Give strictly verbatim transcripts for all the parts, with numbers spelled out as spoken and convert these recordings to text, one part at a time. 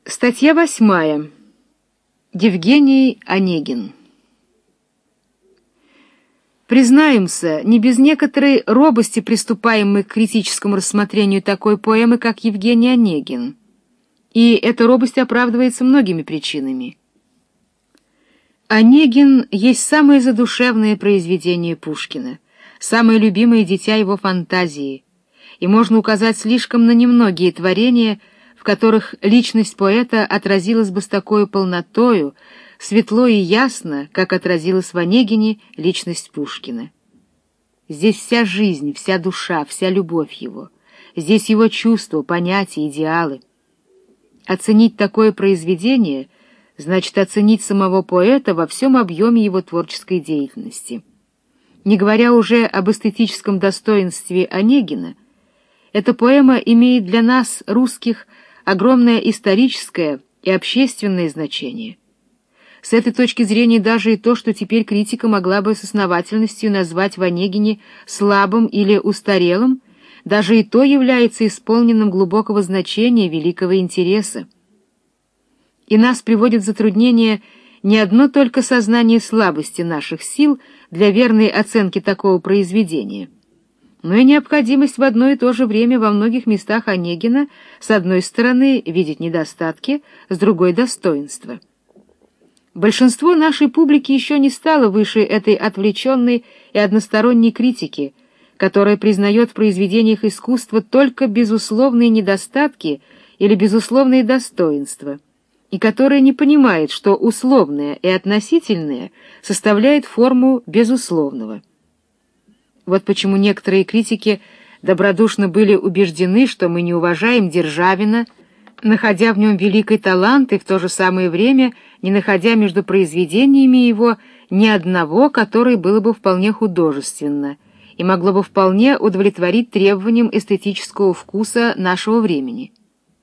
Статья восьмая. Евгений Онегин. Признаемся, не без некоторой робости приступаем мы к критическому рассмотрению такой поэмы, как Евгений Онегин. И эта робость оправдывается многими причинами. Онегин есть самое задушевное произведение Пушкина, самое любимое дитя его фантазии, и можно указать слишком на немногие творения, в которых личность поэта отразилась бы с такой полнотою, светло и ясно, как отразилась в Онегине личность Пушкина. Здесь вся жизнь, вся душа, вся любовь его, здесь его чувства, понятия, идеалы. Оценить такое произведение значит оценить самого поэта во всем объеме его творческой деятельности. Не говоря уже об эстетическом достоинстве Онегина, эта поэма имеет для нас, русских, огромное историческое и общественное значение. С этой точки зрения даже и то, что теперь критика могла бы с основательностью назвать в Онегине слабым или устарелым, даже и то является исполненным глубокого значения, великого интереса. И нас приводит в затруднение не одно только сознание слабости наших сил для верной оценки такого произведения, но и необходимость в одно и то же время во многих местах Онегина с одной стороны видеть недостатки, с другой — достоинства. Большинство нашей публики еще не стало выше этой отвлеченной и односторонней критики, которая признает в произведениях искусства только безусловные недостатки или безусловные достоинства, и которая не понимает, что условное и относительное составляет форму безусловного. Вот почему некоторые критики добродушно были убеждены, что мы не уважаем Державина, находя в нем великий талант и в то же самое время не находя между произведениями его ни одного, которое было бы вполне художественно и могло бы вполне удовлетворить требованиям эстетического вкуса нашего времени.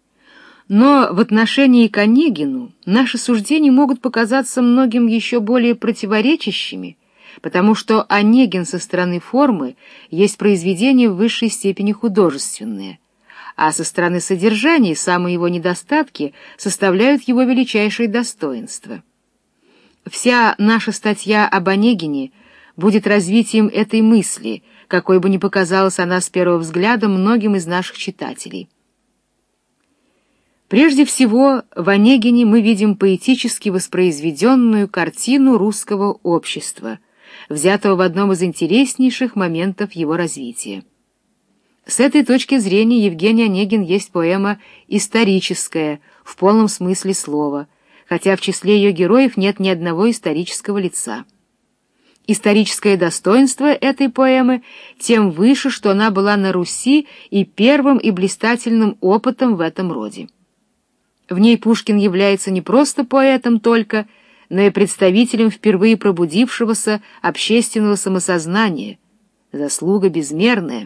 Но в отношении к Онегину наши суждения могут показаться многим еще более противоречащими, потому что Онегин со стороны формы есть произведение в высшей степени художественное, а со стороны содержания самые его недостатки составляют его величайшие достоинства. Вся наша статья об Онегине будет развитием этой мысли, какой бы ни показалась она с первого взгляда многим из наших читателей. Прежде всего, в Онегине мы видим поэтически воспроизведенную картину русского общества, взятого в одном из интереснейших моментов его развития. С этой точки зрения Евгений Онегин есть поэма историческая в полном смысле слова, хотя в числе ее героев нет ни одного исторического лица. Историческое достоинство этой поэмы тем выше, что она была на Руси и первым и блистательным опытом в этом роде. В ней Пушкин является не просто поэтом только, но и представителем впервые пробудившегося общественного самосознания. Заслуга безмерная.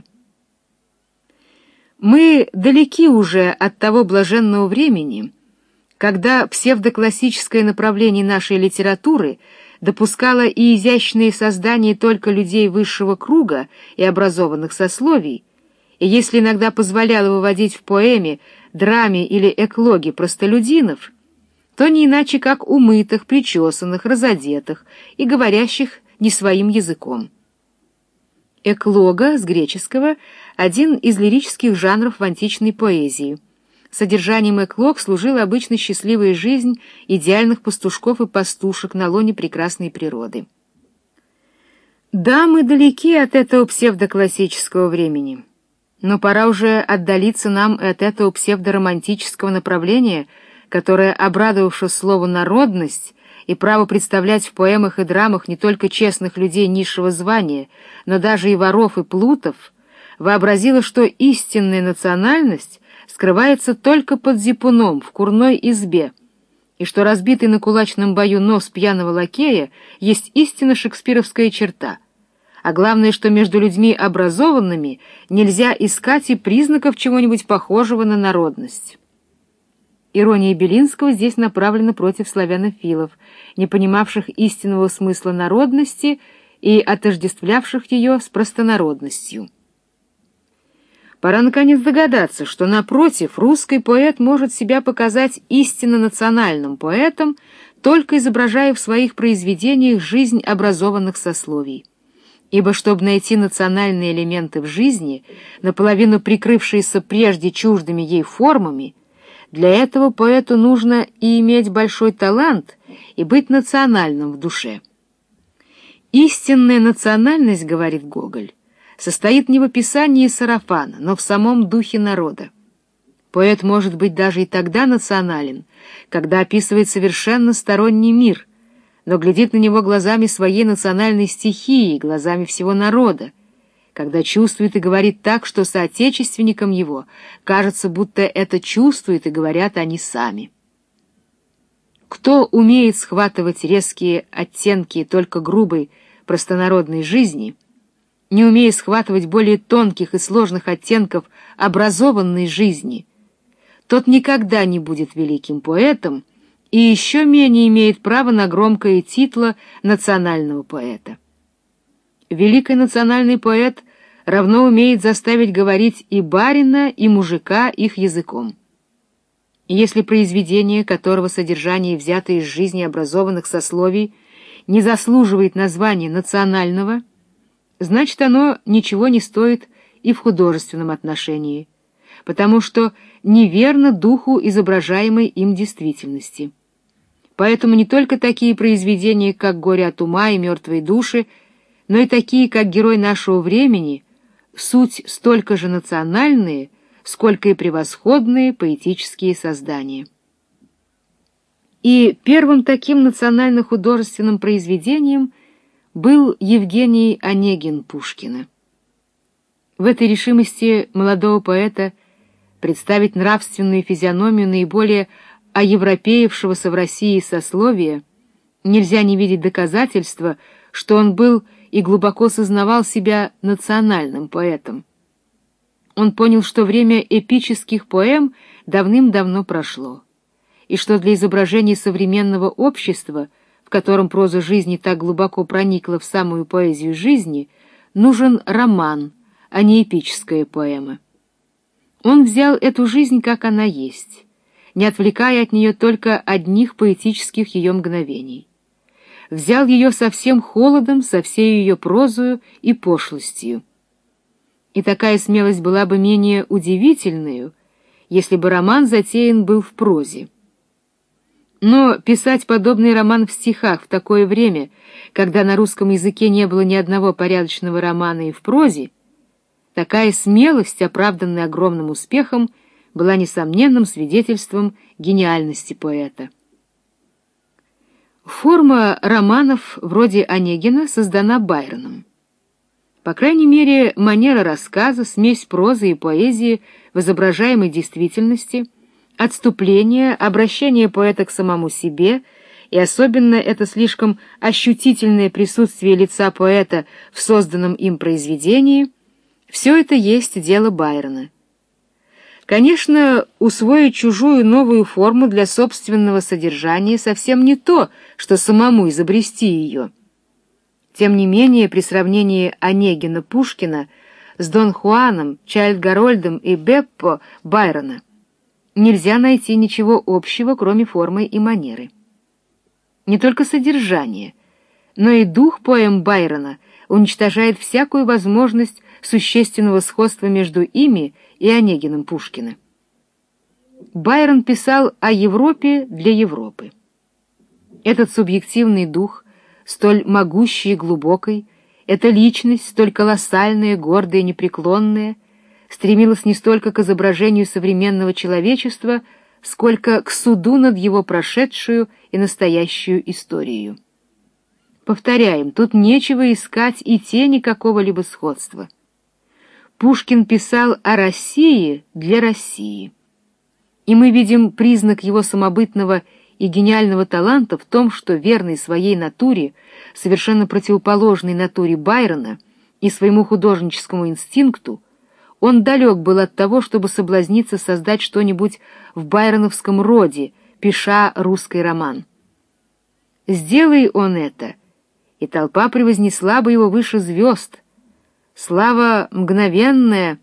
Мы далеки уже от того блаженного времени, когда псевдоклассическое направление нашей литературы допускало и изящные создания только людей высшего круга и образованных сословий, и если иногда позволяло выводить в поэме, драме или эклоге простолюдинов, то не иначе как умытых, причесанных, разодетых и говорящих не своим языком. Эклога, с греческого, один из лирических жанров в античной поэзии. Содержанием эклог служила обычно счастливая жизнь идеальных пастушков и пастушек на лоне прекрасной природы. Да, мы далеки от этого псевдоклассического времени, но пора уже отдалиться нам от этого псевдоромантического направления, которое, обрадовавшись слову «народность», и право представлять в поэмах и драмах не только честных людей низшего звания, но даже и воров и плутов, вообразила, что истинная национальность скрывается только под зипуном в курной избе, и что разбитый на кулачном бою нос пьяного лакея есть истинно шекспировская черта, а главное, что между людьми образованными нельзя искать и признаков чего-нибудь похожего на народность. Ирония Белинского здесь направлена против славянофилов, не понимавших истинного смысла народности и отождествлявших ее с простонародностью. Пора наконец догадаться, что, напротив, русский поэт может себя показать истинно национальным поэтом, только изображая в своих произведениях жизнь образованных сословий. Ибо чтобы найти национальные элементы в жизни, наполовину прикрывшиеся прежде чуждыми ей формами, для этого поэту нужно и иметь большой талант, и быть национальным в душе. «Истинная национальность, — говорит Гоголь, — состоит не в описании сарафана, но в самом духе народа. Поэт может быть даже и тогда национален, когда описывает совершенно сторонний мир, но глядит на него глазами своей национальной стихии, глазами всего народа, когда чувствует и говорит так, что соотечественникам его кажется, будто это чувствуют и говорят они сами. Кто умеет схватывать резкие оттенки только грубой простонародной жизни, не умея схватывать более тонких и сложных оттенков образованной жизни, тот никогда не будет великим поэтом и еще менее имеет право на громкое титло национального поэта. Великий национальный поэт равно умеет заставить говорить и барина, и мужика их языком. И если произведение, которого содержание взято из жизни образованных сословий, не заслуживает названия национального, значит, оно ничего не стоит и в художественном отношении, потому что неверно духу изображаемой им действительности. Поэтому не только такие произведения, как «Горе от ума» и «Мертвые души», но и такие, как «Герой нашего времени», суть столько же национальные, сколько и превосходные поэтические создания. И первым таким национально-художественным произведением был Евгений Онегин Пушкина. В этой решимости молодого поэта представить нравственную физиономию наиболее оевропеевшегося в России сословия нельзя не видеть доказательства, что он был и глубоко сознавал себя национальным поэтом. Он понял, что время эпических поэм давным-давно прошло, и что для изображения современного общества, в котором проза жизни так глубоко проникла в самую поэзию жизни, нужен роман, а не эпическая поэма. Он взял эту жизнь, как она есть, не отвлекая от нее только одних поэтических ее мгновений. Взял ее со всем холодом, со всей ее прозою и пошлостью. И такая смелость была бы менее удивительной, если бы роман затеян был в прозе. Но писать подобный роман в стихах в такое время, когда на русском языке не было ни одного порядочного романа и в прозе, такая смелость, оправданная огромным успехом, была несомненным свидетельством гениальности поэта. Форма романов вроде Онегина создана Байроном. По крайней мере, манера рассказа, смесь прозы и поэзии в изображаемой действительности, отступление, обращение поэта к самому себе, и особенно это слишком ощутительное присутствие лица поэта в созданном им произведении, все это есть дело Байрона. Конечно, усвоить чужую новую форму для собственного содержания совсем не то, что самому изобрести ее. Тем не менее, при сравнении Онегина-Пушкина с Дон Хуаном, Чайльд-Гарольдом и Беппо Байрона нельзя найти ничего общего, кроме формы и манеры. Не только содержание, но и дух поэм Байрона уничтожает всякую возможность существенного сходства между ими и Онегиным Пушкина. Байрон писал о Европе для Европы. Этот субъективный дух, столь могущий и глубокий, эта личность, столь колоссальная, гордая и непреклонная, стремилась не столько к изображению современного человечества, сколько к суду над его прошедшую и настоящую историю. Повторяем, тут нечего искать и тени какого-либо сходства. Пушкин писал о России для России. И мы видим признак его самобытного и гениального таланта в том, что верный своей натуре, совершенно противоположной натуре Байрона и своему художническому инстинкту, он далек был от того, чтобы соблазниться создать что-нибудь в байроновском роде, пиша русский роман. Сделай он это, и толпа превознесла бы его выше звезд. Слава мгновенная,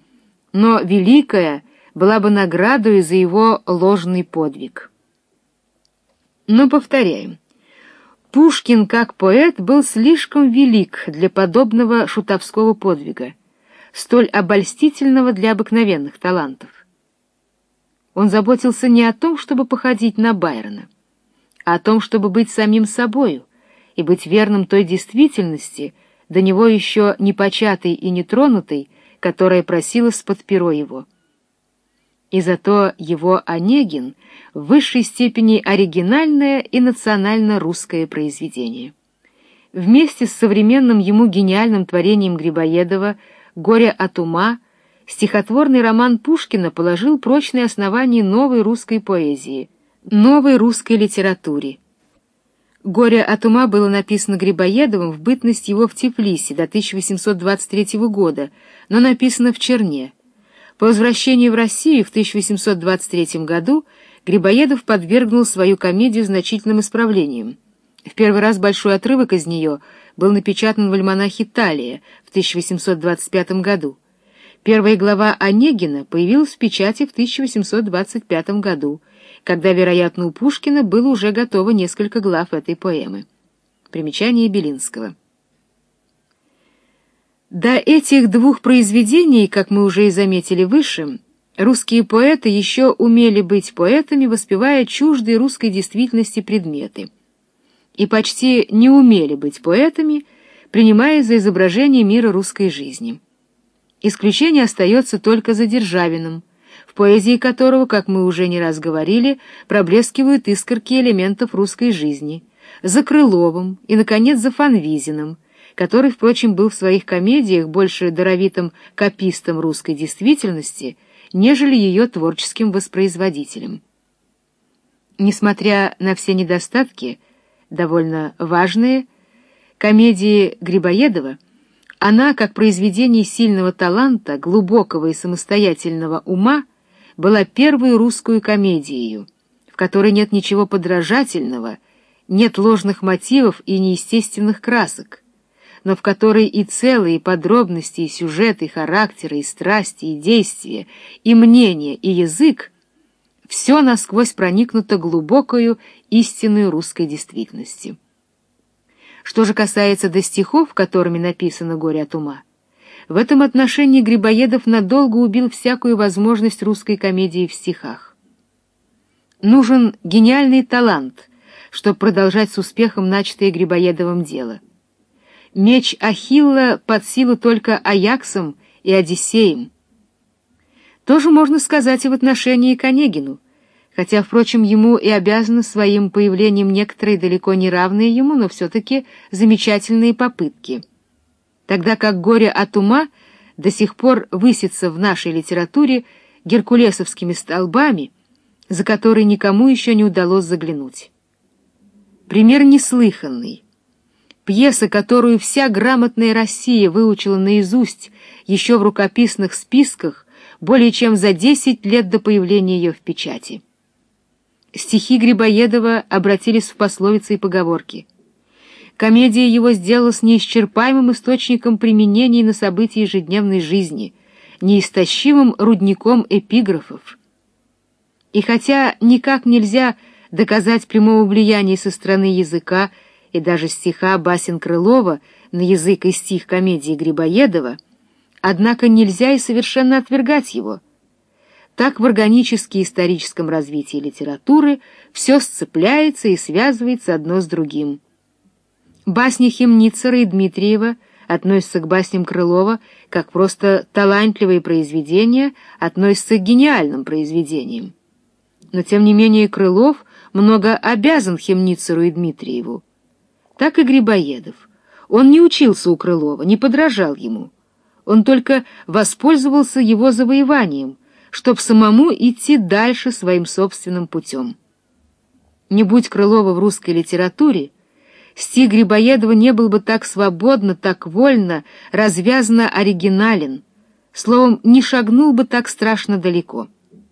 но великая была бы наградой за его ложный подвиг. Но повторяем, Пушкин как поэт был слишком велик для подобного шутовского подвига, столь обольстительного для обыкновенных талантов. Он заботился не о том, чтобы походить на Байрона, а о том, чтобы быть самим собою и быть верным той действительности, до него еще не початой и не тронутой, которая просилась под перо его. И зато его «Онегин» в высшей степени оригинальное и национально-русское произведение. Вместе с современным ему гениальным творением Грибоедова «Горе от ума» стихотворный роман Пушкина положил прочные основания новой русской поэзии, новой русской литературе. «Горе от ума» было написано Грибоедовым в бытность его в Тифлисе до тысяча восемьсот двадцать третьего года, но написано в Черне. По возвращении в Россию в тысяча восемьсот двадцать третьем году Грибоедов подвергнул свою комедию значительным исправлениям. В первый раз большой отрывок из нее был напечатан в альманахе «Талия» в тысяча восемьсот двадцать пятом году. Первая глава «Онегина» появилась в печати в тысяча восемьсот двадцать пятом году, когда, вероятно, у Пушкина было уже готово несколько глав этой поэмы. Примечание Белинского. До этих двух произведений, как мы уже и заметили выше, русские поэты еще умели быть поэтами, воспевая чуждые русской действительности предметы, и почти не умели быть поэтами, принимая за изображение мира русской жизни. Исключение остается только за Державиным, в поэзии которого, как мы уже не раз говорили, проблескивают искорки элементов русской жизни, за Крыловым и, наконец, за Фанвизиным, который, впрочем, был в своих комедиях больше даровитым копистом русской действительности, нежели ее творческим воспроизводителем. Несмотря на все недостатки, довольно важные, комедии Грибоедова, она, как произведение сильного таланта, глубокого и самостоятельного ума, была первой русскую комедией, в которой нет ничего подражательного, нет ложных мотивов и неестественных красок, но в которой и целые подробности, и сюжеты, и характеры, и страсти, и действия, и мнение, и язык — все насквозь проникнуто глубокою истинной русской действительностью. Что же касается до стихов, которыми написано «Горе от ума», в этом отношении Грибоедов надолго убил всякую возможность русской комедии в стихах. Нужен гениальный талант, чтобы продолжать с успехом начатое Грибоедовым дело. Меч Ахилла под силу только Аяксам и Одиссеем. Тоже можно сказать и в отношении к Онегину, хотя, впрочем, ему и обязаны своим появлением некоторые далеко не равные ему, но все-таки замечательные попытки. Тогда как «Горе от ума» до сих пор высится в нашей литературе геркулесовскими столбами, за которые никому еще не удалось заглянуть. Пример неслыханный. Пьеса, которую вся грамотная Россия выучила наизусть еще в рукописных списках более чем за десять лет до появления ее в печати. Стихи Грибоедова обратились в пословицы и поговорки. Комедия его сделалась неисчерпаемым источником применений на события ежедневной жизни, неистощимым рудником эпиграфов. И хотя никак нельзя доказать прямого влияния со стороны языка и даже стиха басен Крылова на язык и стих комедии Грибоедова, однако нельзя и совершенно отвергать его. Так в органически историческом развитии литературы все сцепляется и связывается одно с другим. Басни Хемницера и Дмитриева относятся к басням Крылова как просто талантливые произведения относятся к гениальным произведениям. Но тем не менее Крылов много обязан Хемницеру и Дмитриеву. Так и Грибоедов. Он не учился у Крылова, не подражал ему. Он только воспользовался его завоеванием, чтоб самому идти дальше своим собственным путем. Не будь Крылова в русской литературе, стих Грибоедова не был бы так свободно, так вольно, развязно оригинален, словом, не шагнул бы так страшно далеко.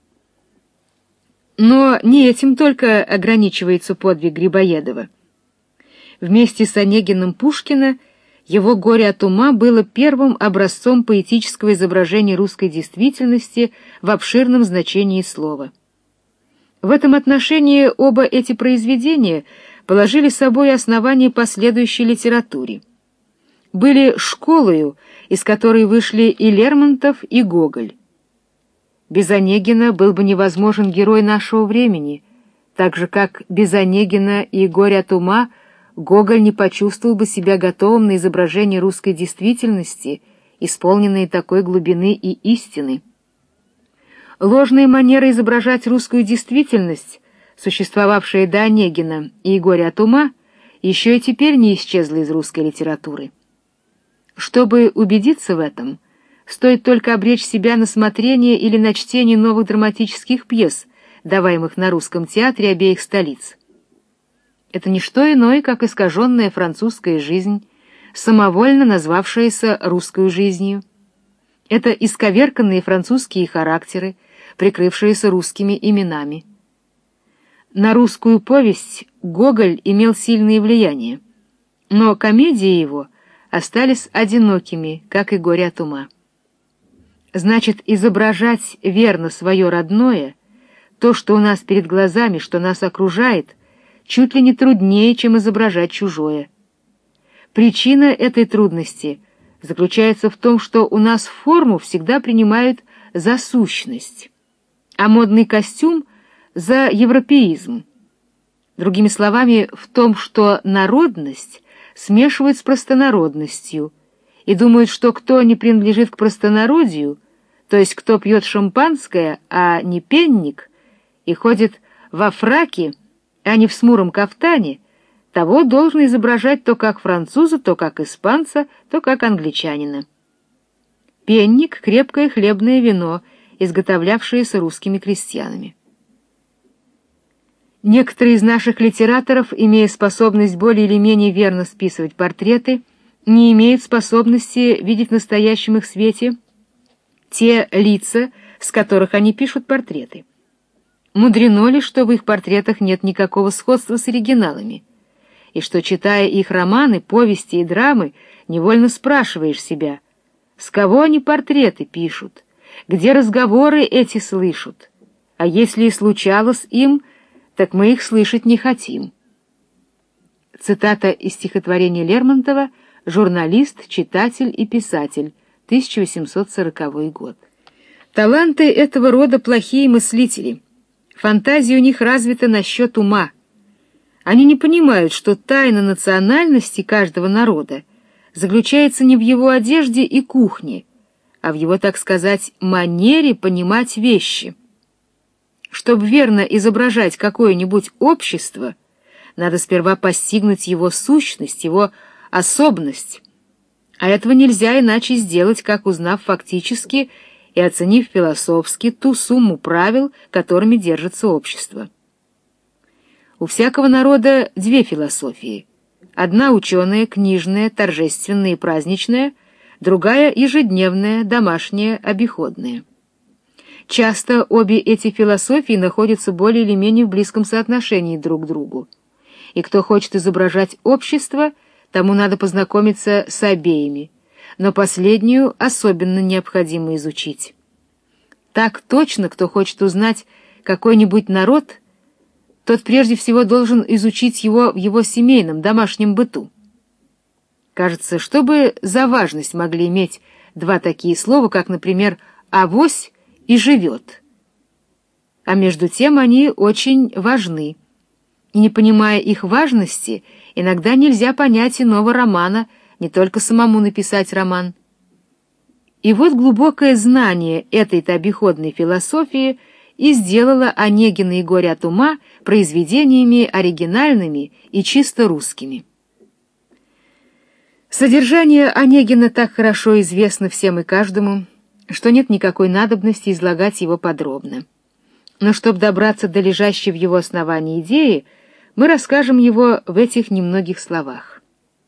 Но не этим только ограничивается подвиг Грибоедова. Вместе с Онегиным Пушкина Его «Горе от ума» было первым образцом поэтического изображения русской действительности в обширном значении слова. В этом отношении оба эти произведения положили собой основание последующей литературе. Были школою, из которой вышли и Лермонтов, и Гоголь. Без Онегина был бы невозможен герой нашего времени, так же, как без Онегина и «Горе от ума» Гоголь не почувствовал бы себя готовым на изображение русской действительности, исполненной такой глубины и истины. Ложная манера изображать русскую действительность, существовавшая до Онегина и «Горе от ума», еще и теперь не исчезла из русской литературы. Чтобы убедиться в этом, стоит только обречь себя на смотрение или на чтение новых драматических пьес, даваемых на русском театре обеих столиц. Это не что иное, как искаженная французская жизнь, самовольно назвавшаяся русской жизнью. Это исковерканные французские характеры, прикрывшиеся русскими именами. На русскую повесть Гоголь имел сильное влияние, но комедии его остались одинокими, как и «Горе от ума». Значит, изображать верно свое родное, то, что у нас перед глазами, что нас окружает, чуть ли не труднее, чем изображать чужое. Причина этой трудности заключается в том, что у нас форму всегда принимают за сущность, а модный костюм — за европеизм. Другими словами, в том, что народность смешивают с простонародностью и думают, что кто не принадлежит к простонародью, то есть кто пьет шампанское, а не пенник, и ходит во фраке, а не в смуром кафтане, того должен изображать то как француза, то как испанца, то как англичанина. Пенник — крепкое хлебное вино, изготовлявшееся русскими крестьянами. Некоторые из наших литераторов, имея способность более или менее верно списывать портреты, не имеют способности видеть в настоящем их свете те лица, с которых они пишут портреты. Мудрено ли, что в их портретах нет никакого сходства с оригиналами, и что, читая их романы, повести и драмы, невольно спрашиваешь себя, с кого они портреты пишут, где разговоры эти слышат, а если и случалось им, так мы их слышать не хотим. Цитата из стихотворения Лермонтова «Журналист, читатель и писатель», тысяча восемьсот сороковой год. Таланты этого рода плохие мыслители. Фантазия у них развита насчет ума. Они не понимают, что тайна национальности каждого народа заключается не в его одежде и кухне, а в его, так сказать, манере понимать вещи. Чтобы верно изображать какое-нибудь общество, надо сперва постигнуть его сущность, его особенность. А этого нельзя иначе сделать, как узнав фактически и оценив философски ту сумму правил, которыми держится общество. У всякого народа две философии. Одна ученая, книжная, торжественная и праздничная, другая ежедневная, домашняя, обиходная. Часто обе эти философии находятся более или менее в близком соотношении друг к другу. И кто хочет изображать общество, тому надо познакомиться с обеими, но последнюю особенно необходимо изучить. Так точно, кто хочет узнать какой-нибудь народ, тот прежде всего должен изучить его в его семейном, домашнем быту. Кажется, что бы за важность могли иметь два такие слова, как, например, «авось» и «живет». А между тем они очень важны. И не понимая их важности, иногда нельзя понять иного романа, не только самому написать роман. И вот глубокое знание этой-то обиходной философии и сделало Онегина и «Горе от ума» произведениями оригинальными и чисто русскими. Содержание Онегина так хорошо известно всем и каждому, что нет никакой надобности излагать его подробно. Но чтобы добраться до лежащей в его основании идеи, мы расскажем его в этих немногих словах.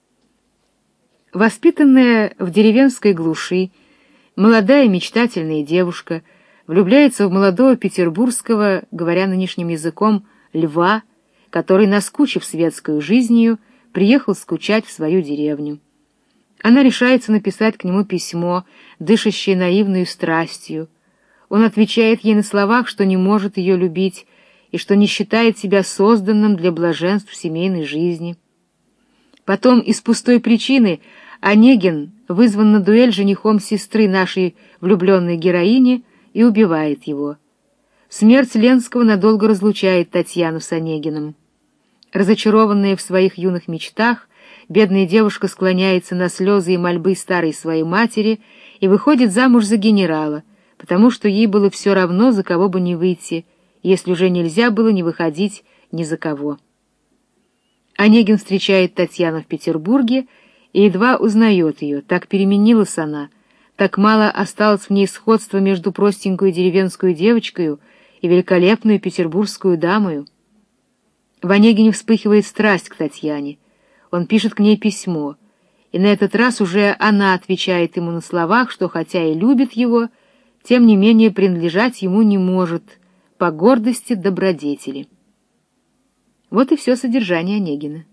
Воспитанная в деревенской глуши, молодая мечтательная девушка влюбляется в молодого петербургского, говоря нынешним языком, льва, который, наскучив светскую жизнью, приехал скучать в свою деревню. Она решается написать к нему письмо, дышащее наивной страстью. Он отвечает ей на словах, что не может ее любить и что не считает себя созданным для блаженств семейной жизни. Потом из пустой причины Онегин вызван на дуэль женихом сестры нашей влюбленной героини и убивает его. Смерть Ленского надолго разлучает Татьяну с Онегиным. Разочарованная в своих юных мечтах, бедная девушка склоняется на слезы и мольбы старой своей матери и выходит замуж за генерала, потому что ей было все равно, за кого бы не выйти, если уже нельзя было не выходить ни за кого. Онегин встречает Татьяну в Петербурге и едва узнает ее, так переменилась она, так мало осталось в ней сходства между простенькую деревенскую девочкою и великолепную петербургскую дамою. В Онегине вспыхивает страсть к Татьяне. Он пишет к ней письмо, и на этот раз уже она отвечает ему на словах, что хотя и любит его, тем не менее принадлежать ему не может по гордости добродетели. Вот и все содержание Онегина.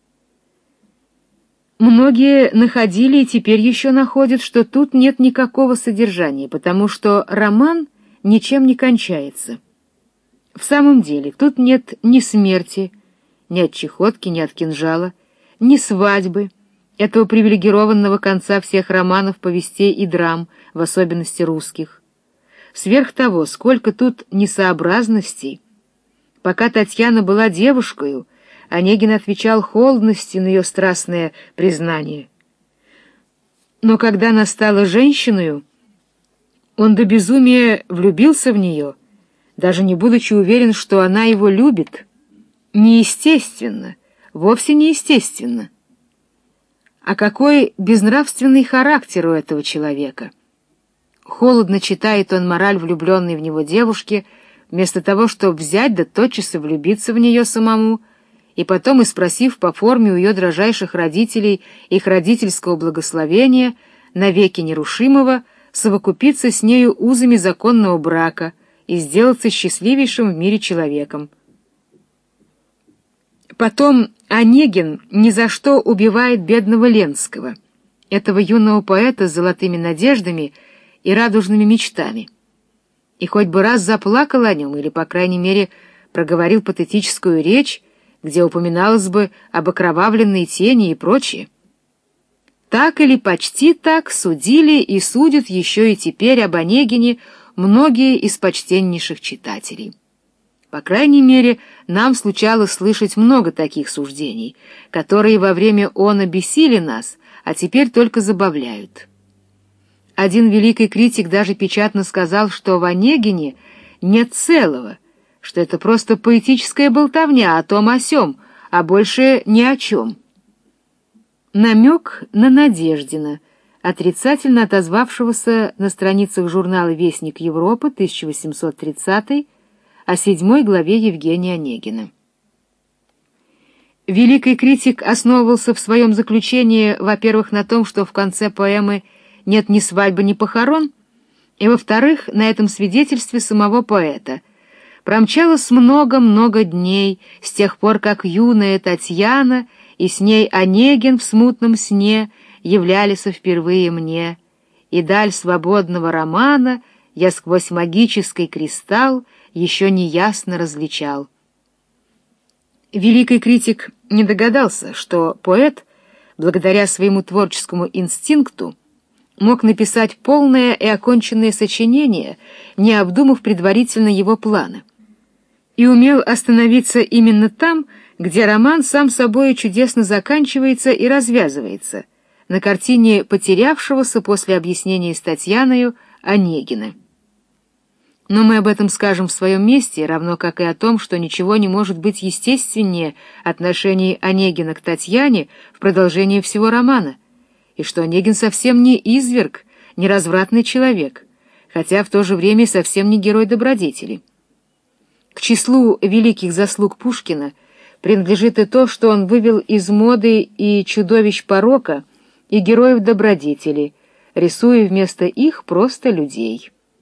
Многие находили и теперь еще находят, что тут нет никакого содержания, потому что роман ничем не кончается. В самом деле, тут нет ни смерти, ни от чехотки, ни от кинжала, ни свадьбы, этого привилегированного конца всех романов, повестей и драм, в особенности русских. Сверх того, сколько тут несообразностей. Пока Татьяна была девушкою, Онегин отвечал холодностью на ее страстное признание. Но когда она стала женщиною, он до безумия влюбился в нее, даже не будучи уверен, что она его любит. Неестественно, вовсе неестественно. А какой безнравственный характер у этого человека! Холодно читает он мораль влюбленной в него девушки, вместо того, чтобы взять да тотчас и влюбиться в нее самому, и потом, и спросив по форме у ее дрожайших родителей их родительского благословения, навеки нерушимого, совокупиться с нею узами законного брака и сделаться счастливейшим в мире человеком. Потом Онегин ни за что убивает бедного Ленского, этого юного поэта с золотыми надеждами и радужными мечтами. И хоть бы раз заплакал о нем, или, по крайней мере, проговорил патетическую речь, где упоминалось бы об окровавленной тени и прочее. Так или почти так судили и судят еще и теперь об Онегине многие из почтеннейших читателей. По крайней мере, нам случалось слышать много таких суждений, которые во время она бесили нас, а теперь только забавляют. Один великий критик даже печатно сказал, что в Онегине нет целого, что это просто поэтическая болтовня о том о сём, а больше ни о чем. Намек на Надеждина, отрицательно отозвавшегося на страницах журнала «Вестник Европы» тысяча восемьсот тридцатый о седьмой главе Евгения Онегина. Великий критик основывался в своем заключении, во-первых, на том, что в конце поэмы нет ни свадьбы, ни похорон, и, во-вторых, на этом свидетельстве самого поэта. Промчалось много-много дней с тех пор, как юная Татьяна и с ней Онегин в смутном сне являлись впервые мне, и даль свободного романа я сквозь магический кристалл еще неясно различал. Великий критик не догадался, что поэт, благодаря своему творческому инстинкту, мог написать полное и оконченное сочинение, не обдумав предварительно его планы, и умел остановиться именно там, где роман сам собой чудесно заканчивается и развязывается, на картине потерявшегося после объяснения с Татьяною Онегина. Но мы об этом скажем в своем месте, равно как и о том, что ничего не может быть естественнее отношений Онегина к Татьяне в продолжении всего романа, и что Онегин совсем не изверг, не развратный человек, хотя в то же время совсем не герой добродетели. К числу великих заслуг Пушкина принадлежит и то, что он вывел из моды и чудовищ порока, и героев добродетели, рисуя вместо их просто людей.